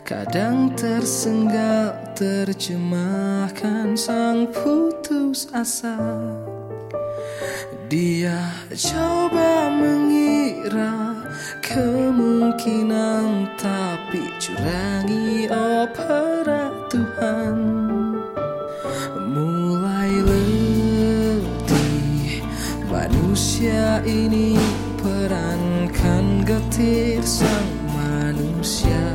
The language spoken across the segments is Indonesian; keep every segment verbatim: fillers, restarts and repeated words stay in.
kadang tersenggak terjemahkan sang putus asa. Dia coba mengira kemungkinan, tapi curangi oh peratuhan. Mulai letih manusia ini perankan getir sang manusia.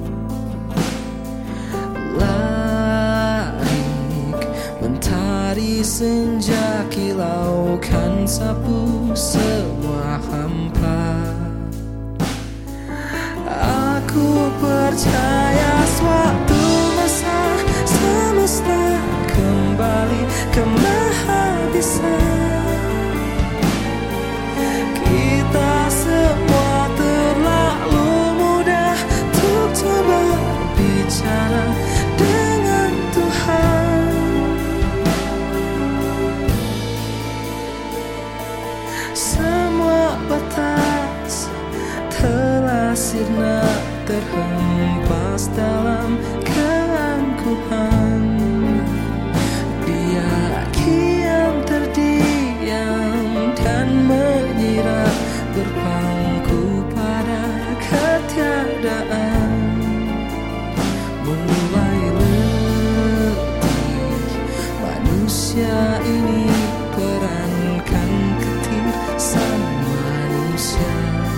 Larik mentari senja kilaukan sapu semua hampa. Aku percaya suatu masa semesta kembali ke maha bisa. Kita semua terlalu mudah untuk coba bicara dengan Tuhan. Semua batas telah sirna terhempas dalam keangkuhan. Dia kian terdiam dan menyirat berpangku pada ketiadaan. Mulai letih manusia ini perankan getir sang manusia.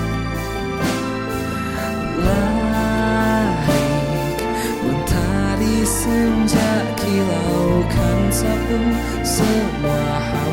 Larik mentari senja kilaukan sapu semua